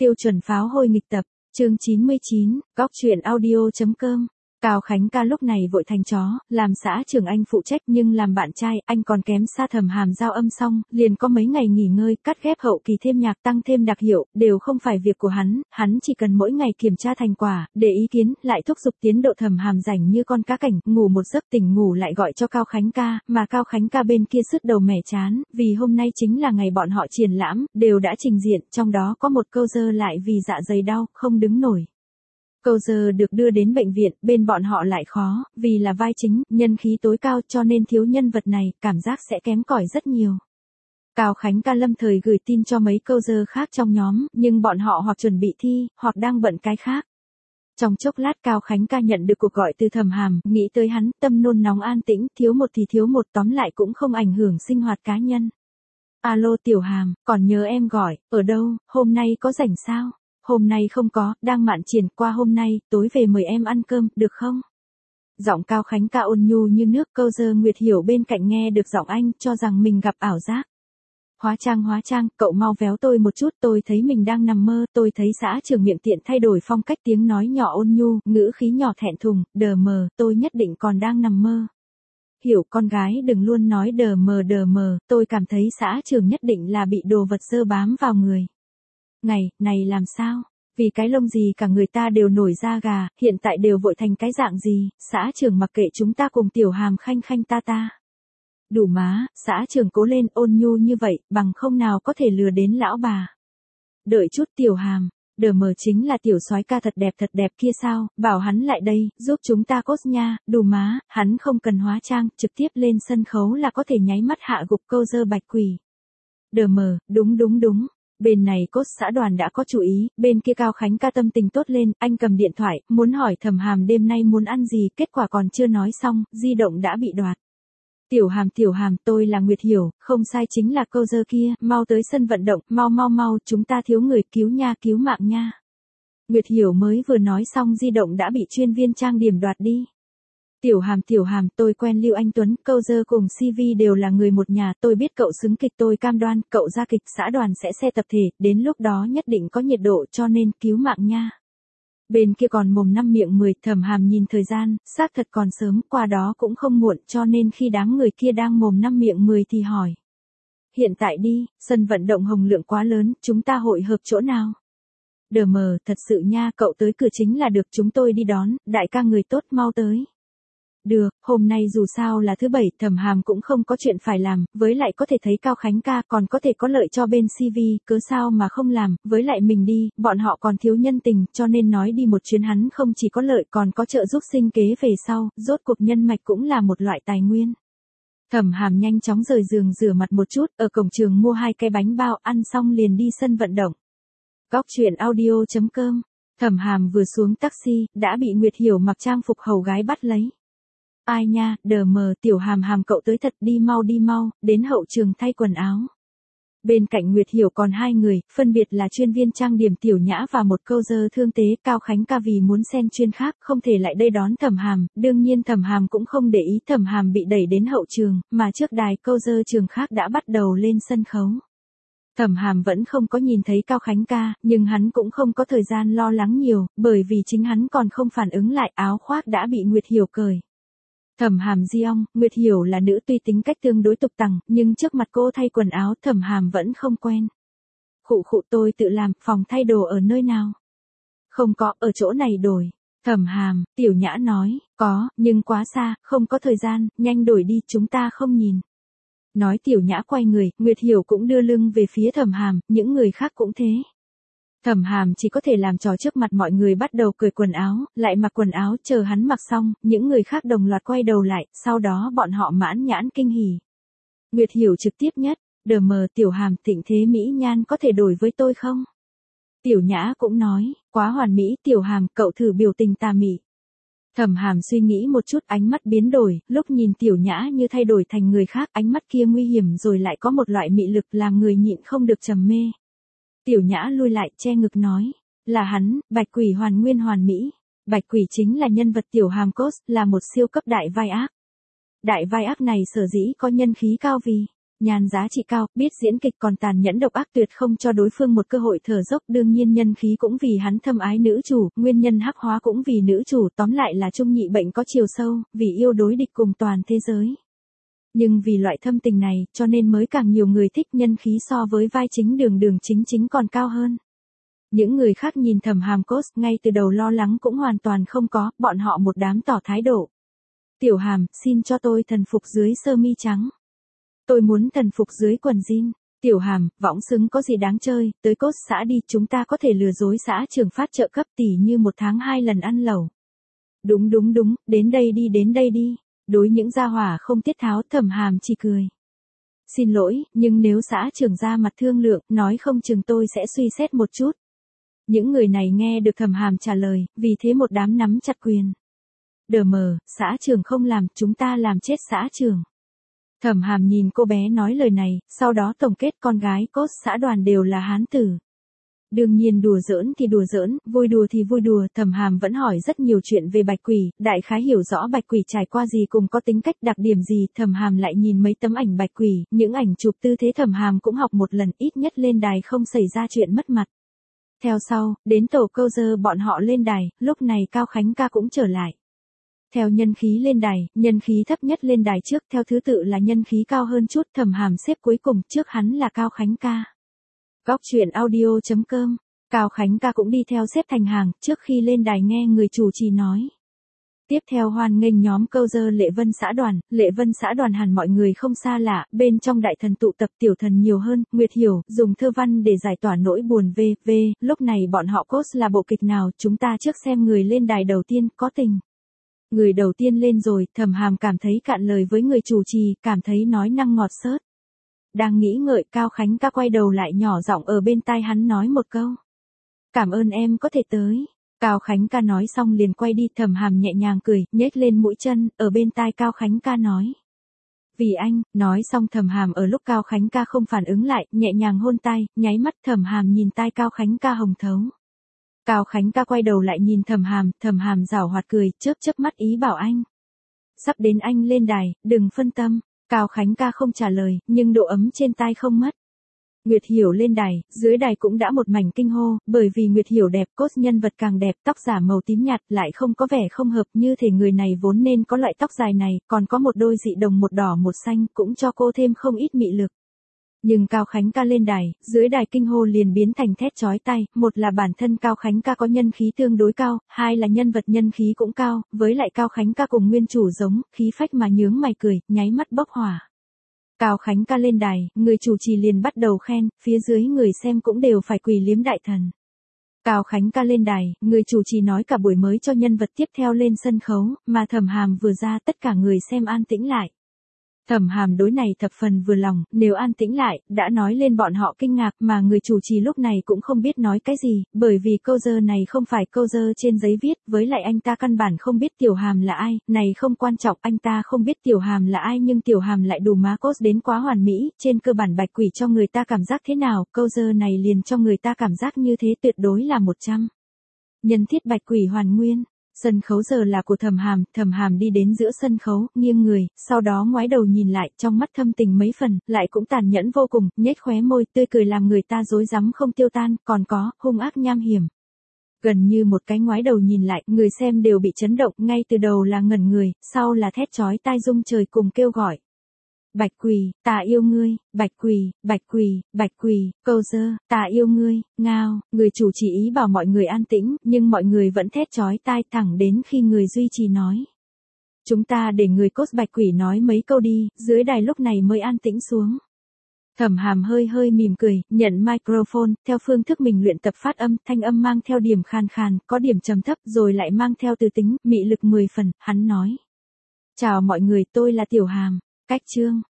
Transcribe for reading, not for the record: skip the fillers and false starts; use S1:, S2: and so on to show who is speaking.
S1: Tiêu chuẩn pháo hôi nghịch tập, chương 99, góc truyện audio.com. Cao Khánh ca lúc này vội thành chó, làm xã trưởng anh phụ trách nhưng làm bạn trai, anh còn kém xa Thẩm Hàm giao âm xong, liền có mấy ngày nghỉ ngơi, cắt ghép hậu kỳ thêm nhạc tăng thêm đặc hiệu, đều không phải việc của hắn chỉ cần mỗi ngày kiểm tra thành quả, để ý kiến, lại thúc giục tiến độ. Thẩm Hàm rảnh như con cá cảnh, ngủ một giấc tỉnh ngủ lại gọi cho Cao Khánh ca, mà Cao Khánh ca bên kia sứt đầu mẻ chán, vì hôm nay chính là ngày bọn họ triển lãm, đều đã trình diện, trong đó có một câu dơ lại vì dạ dày đau, không đứng nổi. Câu giờ được đưa đến bệnh viện, bên bọn họ lại khó, vì là vai chính, nhân khí tối cao cho nên thiếu nhân vật này, cảm giác sẽ kém cỏi rất nhiều. Cao Khánh ca lâm thời gửi tin cho mấy câu giờ khác trong nhóm, nhưng bọn họ hoặc chuẩn bị thi, hoặc đang bận cái khác. Trong chốc lát Cao Khánh ca nhận được cuộc gọi từ Thẩm Hàm, nghĩ tới hắn, tâm nôn nóng an tĩnh, thiếu một thì thiếu một, tóm lại cũng không ảnh hưởng sinh hoạt cá nhân. Alo Tiểu Hàm, còn nhớ em gọi, ở đâu, hôm nay có rảnh sao? Hôm nay không có, đang mạn triển, qua hôm nay, tối về mời em ăn cơm, được không? Giọng Cao Khánh ca ôn nhu như nước. Câu giờ Nguyệt Hiểu bên cạnh nghe được giọng anh, cho rằng mình gặp ảo giác. Hóa trang, cậu mau véo tôi một chút, tôi thấy mình đang nằm mơ, tôi thấy xã trưởng miệng tiện thay đổi phong cách tiếng nói nhỏ ôn nhu, ngữ khí nhỏ thẹn thùng, đờ mờ, tôi nhất định còn đang nằm mơ. Hiểu con gái đừng luôn nói đờ mờ, tôi cảm thấy xã trưởng nhất định là bị đồ vật dơ bám vào người. Này làm sao? Vì cái lông gì cả người ta đều nổi da gà, hiện tại đều vội thành cái dạng gì, xã trưởng mặc kệ chúng ta cùng Tiểu Hàm khanh ta. Đủ má, xã trưởng cố lên, ôn nhu như vậy, bằng không nào có thể lừa đến lão bà. Đợi chút Tiểu Hàm, đờ mờ chính là tiểu soái ca thật đẹp kia sao, bảo hắn lại đây, giúp chúng ta cốt nha, đủ má, hắn không cần hóa trang, trực tiếp lên sân khấu là có thể nháy mắt hạ gục câu dơ bạch quỷ. Đờ mờ, đúng. Bên này cốt xã đoàn đã có chú ý, bên kia Cao Khánh ca tâm tình tốt lên, anh cầm điện thoại, muốn hỏi Thẩm Hàm đêm nay muốn ăn gì, kết quả còn chưa nói xong, di động đã bị đoạt. Tiểu Hàm, tôi là Nguyệt Hiểu, không sai chính là câu dơ kia, mau tới sân vận động, mau, chúng ta thiếu người, cứu mạng nha. Nguyệt Hiểu mới vừa nói xong di động đã bị chuyên viên trang điểm đoạt đi. Tiểu Hàm, tôi quen Lưu Anh Tuấn, câu dơ cùng CV đều là người một nhà, tôi biết cậu xứng kịch, tôi cam đoan, cậu ra kịch, xã đoàn sẽ xe tập thể, đến lúc đó nhất định có nhiệt độ, cho nên cứu mạng nha. Bên kia còn mồm 5 miệng 10, Thẩm Hàm nhìn thời gian, xác thật còn sớm, qua đó cũng không muộn, cho nên khi đám người kia đang mồm 5 miệng 10 thì hỏi. Hiện tại đi, sân vận động Hồng Lượng quá lớn, chúng ta hội hợp chỗ nào? Đờ mờ, thật sự nha, cậu tới cửa chính là được, chúng tôi đi đón, đại ca người tốt mau tới. Được, hôm nay dù sao là thứ bảy, Thẩm Hàm cũng không có chuyện phải làm, với lại có thể thấy Cao Khánh ca còn có thể có lợi cho bên CV, cớ sao mà không làm, với lại mình đi, bọn họ còn thiếu nhân tình, cho nên nói đi một chuyến hắn không chỉ có lợi còn có trợ giúp sinh kế về sau, rốt cuộc nhân mạch cũng là một loại tài nguyên. Thẩm Hàm nhanh chóng rời giường rửa mặt một chút, ở cổng trường mua 2 cái bánh bao, ăn xong liền đi sân vận động. Góc truyện audio.com. Thẩm Hàm vừa xuống taxi, đã bị Nguyệt Hiểu mặc trang phục hầu gái bắt lấy. Ai nha, đờ mờ, Tiểu Hàm cậu tới thật, đi mau, đến hậu trường thay quần áo. Bên cạnh Nguyệt Hiểu còn 2 người, phân biệt là chuyên viên trang điểm Tiểu Nhã và một câu dơ thương tế. Cao Khánh ca vì muốn xen chuyên khác, không thể lại đây đón Thẩm Hàm, đương nhiên Thẩm Hàm cũng không để ý. Thẩm Hàm bị đẩy đến hậu trường, mà trước đài câu dơ trường khác đã bắt đầu lên sân khấu. Thẩm Hàm vẫn không có nhìn thấy Cao Khánh ca, nhưng hắn cũng không có thời gian lo lắng nhiều, bởi vì chính hắn còn không phản ứng lại, áo khoác đã bị Nguyệt Hiểu cởi. Thẩm Hàm di ong, Nguyệt Hiểu là nữ tuy tính cách tương đối tục tằng, nhưng trước mặt cô thay quần áo Thẩm Hàm vẫn không quen. Khụ tôi tự làm, phòng thay đồ ở nơi nào? Không có, ở chỗ này đổi. Thẩm Hàm, Tiểu Nhã nói, có, nhưng quá xa, không có thời gian, nhanh đổi đi, chúng ta không nhìn. Nói Tiểu Nhã quay người, Nguyệt Hiểu cũng đưa lưng về phía Thẩm Hàm, những người khác cũng thế. Thẩm Hàm chỉ có thể làm trò trước mặt mọi người bắt đầu cởi quần áo, lại mặc quần áo, chờ hắn mặc xong, những người khác đồng loạt quay đầu lại, sau đó bọn họ mãn nhãn kinh hỉ. Nguyệt Hiểu trực tiếp nhất, đờ mờ, Tiểu Hàm, thịnh thế mỹ nhan có thể đổi với tôi không? Tiểu Nhã cũng nói, quá hoàn mỹ, Tiểu Hàm, cậu thử biểu tình tà mị. Thẩm Hàm suy nghĩ một chút, ánh mắt biến đổi, lúc nhìn Tiểu Nhã như thay đổi thành người khác, ánh mắt kia nguy hiểm rồi lại có một loại mị lực làm người nhịn không được trầm mê. Tiểu Nhã lui lại, che ngực nói, là hắn, Bạch Quỷ hoàn nguyên hoàn mỹ. Bạch Quỷ chính là nhân vật Tiểu Hàm cos, là một siêu cấp đại vai ác. Đại vai ác này sở dĩ có nhân khí cao vì Nhan giá trị cao, biết diễn kịch còn tàn nhẫn độc ác tuyệt không cho đối phương một cơ hội thở dốc, đương nhiên nhân khí cũng vì hắn thâm ái nữ chủ, nguyên nhân hắc hóa cũng vì nữ chủ, tóm lại là trung nhị bệnh có chiều sâu, vì yêu đối địch cùng toàn thế giới. Nhưng vì loại thâm tình này, cho nên mới càng nhiều người thích, nhân khí so với vai chính Đường Đường Chính Chính còn cao hơn. Những người khác nhìn Thẩm Hàm Cos ngay từ đầu lo lắng cũng hoàn toàn không có, bọn họ một đám tỏ thái độ. Tiểu Hàm, xin cho tôi thần phục dưới sơ mi trắng. Tôi muốn thần phục dưới quần jean. Tiểu Hàm, võng xứng có gì đáng chơi, tới Cos xã đi, chúng ta có thể lừa dối xã trưởng phát trợ cấp tỉ như 1 tháng 2 lần ăn lẩu. Đúng, đến đây đi. Đối những gia hỏa không tiết tháo, Thẩm Hàm chỉ cười. Xin lỗi, nhưng nếu xã trưởng ra mặt thương lượng, nói không chừng tôi sẽ suy xét một chút. Những người này nghe được Thẩm Hàm trả lời, vì thế một đám nắm chặt quyền. Đờ mờ, xã trưởng không làm, chúng ta làm chết xã trưởng. Thẩm Hàm nhìn cô bé nói lời này, sau đó tổng kết con gái Cos xã đoàn đều là hán tử. Đương nhiên đùa giỡn thì đùa giỡn, vui đùa thì vui đùa, Thẩm Hàm vẫn hỏi rất nhiều chuyện về Bạch Quỷ, đại khái hiểu rõ Bạch Quỷ trải qua gì cùng có tính cách đặc điểm gì, Thẩm Hàm lại nhìn mấy tấm ảnh Bạch Quỷ, những ảnh chụp tư thế Thẩm Hàm cũng học một lần, ít nhất lên đài không xảy ra chuyện mất mặt. Theo sau, đến tổ câu dơ bọn họ lên đài, lúc này Cao Khánh Ca cũng trở lại. Theo nhân khí lên đài, nhân khí thấp nhất lên đài trước, theo thứ tự là nhân khí cao hơn chút, Thẩm Hàm xếp cuối cùng, trước hắn là Cao Khánh Ca. Góc truyện audio.com, Cao Khánh Ca cũng đi theo xếp thành hàng, trước khi lên đài nghe người chủ trì nói. Tiếp theo hoan nghênh nhóm câu dơ Lệ Vân xã đoàn hẳn mọi người không xa lạ, bên trong đại thần tụ tập tiểu thần nhiều hơn, Nguyệt Hiểu, dùng thơ văn để giải tỏa nỗi buồn lúc này bọn họ Cos là bộ kịch nào, chúng ta trước xem người lên đài đầu tiên, có tình. Người đầu tiên lên rồi, Thẩm Hàm cảm thấy cạn lời với người chủ trì, cảm thấy nói năng ngọt xớt. Đang nghĩ ngợi, Cao Khánh Ca quay đầu lại nhỏ giọng ở bên tai hắn nói một câu. Cảm ơn em có thể tới. Cao Khánh Ca nói xong liền quay đi, Thẩm Hàm nhẹ nhàng cười, nhếch lên mũi chân, ở bên tai Cao Khánh Ca nói. Vì anh, nói xong Thẩm Hàm ở lúc Cao Khánh Ca không phản ứng lại, nhẹ nhàng hôn tai, nháy mắt Thẩm Hàm nhìn tai Cao Khánh Ca hồng thấu. Cao Khánh Ca quay đầu lại nhìn Thẩm Hàm giảo hoạt cười, chớp mắt ý bảo anh. Sắp đến anh lên đài, đừng phân tâm. Cao Khánh Ca không trả lời, nhưng độ ấm trên tai không mất. Nguyệt Hiểu lên đài, dưới đài cũng đã một mảnh kinh hô, bởi vì Nguyệt Hiểu đẹp, Cos nhân vật càng đẹp, tóc giả màu tím nhạt lại không có vẻ không hợp, như thể người này vốn nên có loại tóc dài này, còn có một đôi dị đồng một đỏ một xanh, cũng cho cô thêm không ít mị lực. Nhưng Cao Khánh Ca lên đài, dưới đài kinh hô liền biến thành thét chói tai, một là bản thân Cao Khánh Ca có nhân khí tương đối cao, hai là nhân vật nhân khí cũng cao, với lại Cao Khánh Ca cùng nguyên chủ giống, khí phách mà nhướng mày cười, nháy mắt bốc hỏa. Cao Khánh Ca lên đài, người chủ trì liền bắt đầu khen, phía dưới người xem cũng đều phải quỳ liếm đại thần. Cao Khánh Ca lên đài, người chủ trì nói cả buổi mới cho nhân vật tiếp theo lên sân khấu, mà Thẩm Hàm vừa ra tất cả người xem an tĩnh lại. Thẩm Hàm đối này thập phần vừa lòng, nếu an tĩnh lại, đã nói lên bọn họ kinh ngạc mà người chủ trì lúc này cũng không biết nói cái gì, bởi vì câu dơ này không phải câu dơ trên giấy viết, với lại anh ta căn bản không biết Tiểu Hàm là ai, này không quan trọng, anh ta không biết Tiểu Hàm là ai nhưng Tiểu Hàm lại đủ má Cos đến quá hoàn mỹ, trên cơ bản Bạch Quỷ cho người ta cảm giác thế nào, câu dơ này liền cho người ta cảm giác như thế tuyệt đối là 100. Nhân thiết Bạch Quỷ hoàn nguyên. Sân khấu giờ là của Thẩm Hàm đi đến giữa sân khấu, nghiêng người, sau đó ngoái đầu nhìn lại, trong mắt thâm tình mấy phần, lại cũng tàn nhẫn vô cùng, nhếch khóe môi, tươi cười làm người ta rối rắm không tiêu tan, còn có, hung ác nham hiểm. Gần như một cái ngoái đầu nhìn lại, người xem đều bị chấn động, ngay từ đầu là ngẩn người, sau là thét chói tai rung trời cùng kêu gọi. Bạch Quỷ, ta yêu ngươi, Bạch Quỷ, câu dơ, ta yêu ngươi, ngao, người chủ chỉ ý bảo mọi người an tĩnh, nhưng mọi người vẫn thét chói tai thẳng đến khi người duy trì nói. Chúng ta để người Cos Bạch Quỷ nói mấy câu đi, dưới đài lúc này mới an tĩnh xuống. Thẩm Hàm hơi mỉm cười, nhận microphone, theo phương thức mình luyện tập phát âm, thanh âm mang theo điểm khàn khàn, có điểm trầm thấp rồi lại mang theo từ tính, mị lực 10 phần, hắn nói. Chào mọi người, tôi là Tiểu Hàm. Cách chương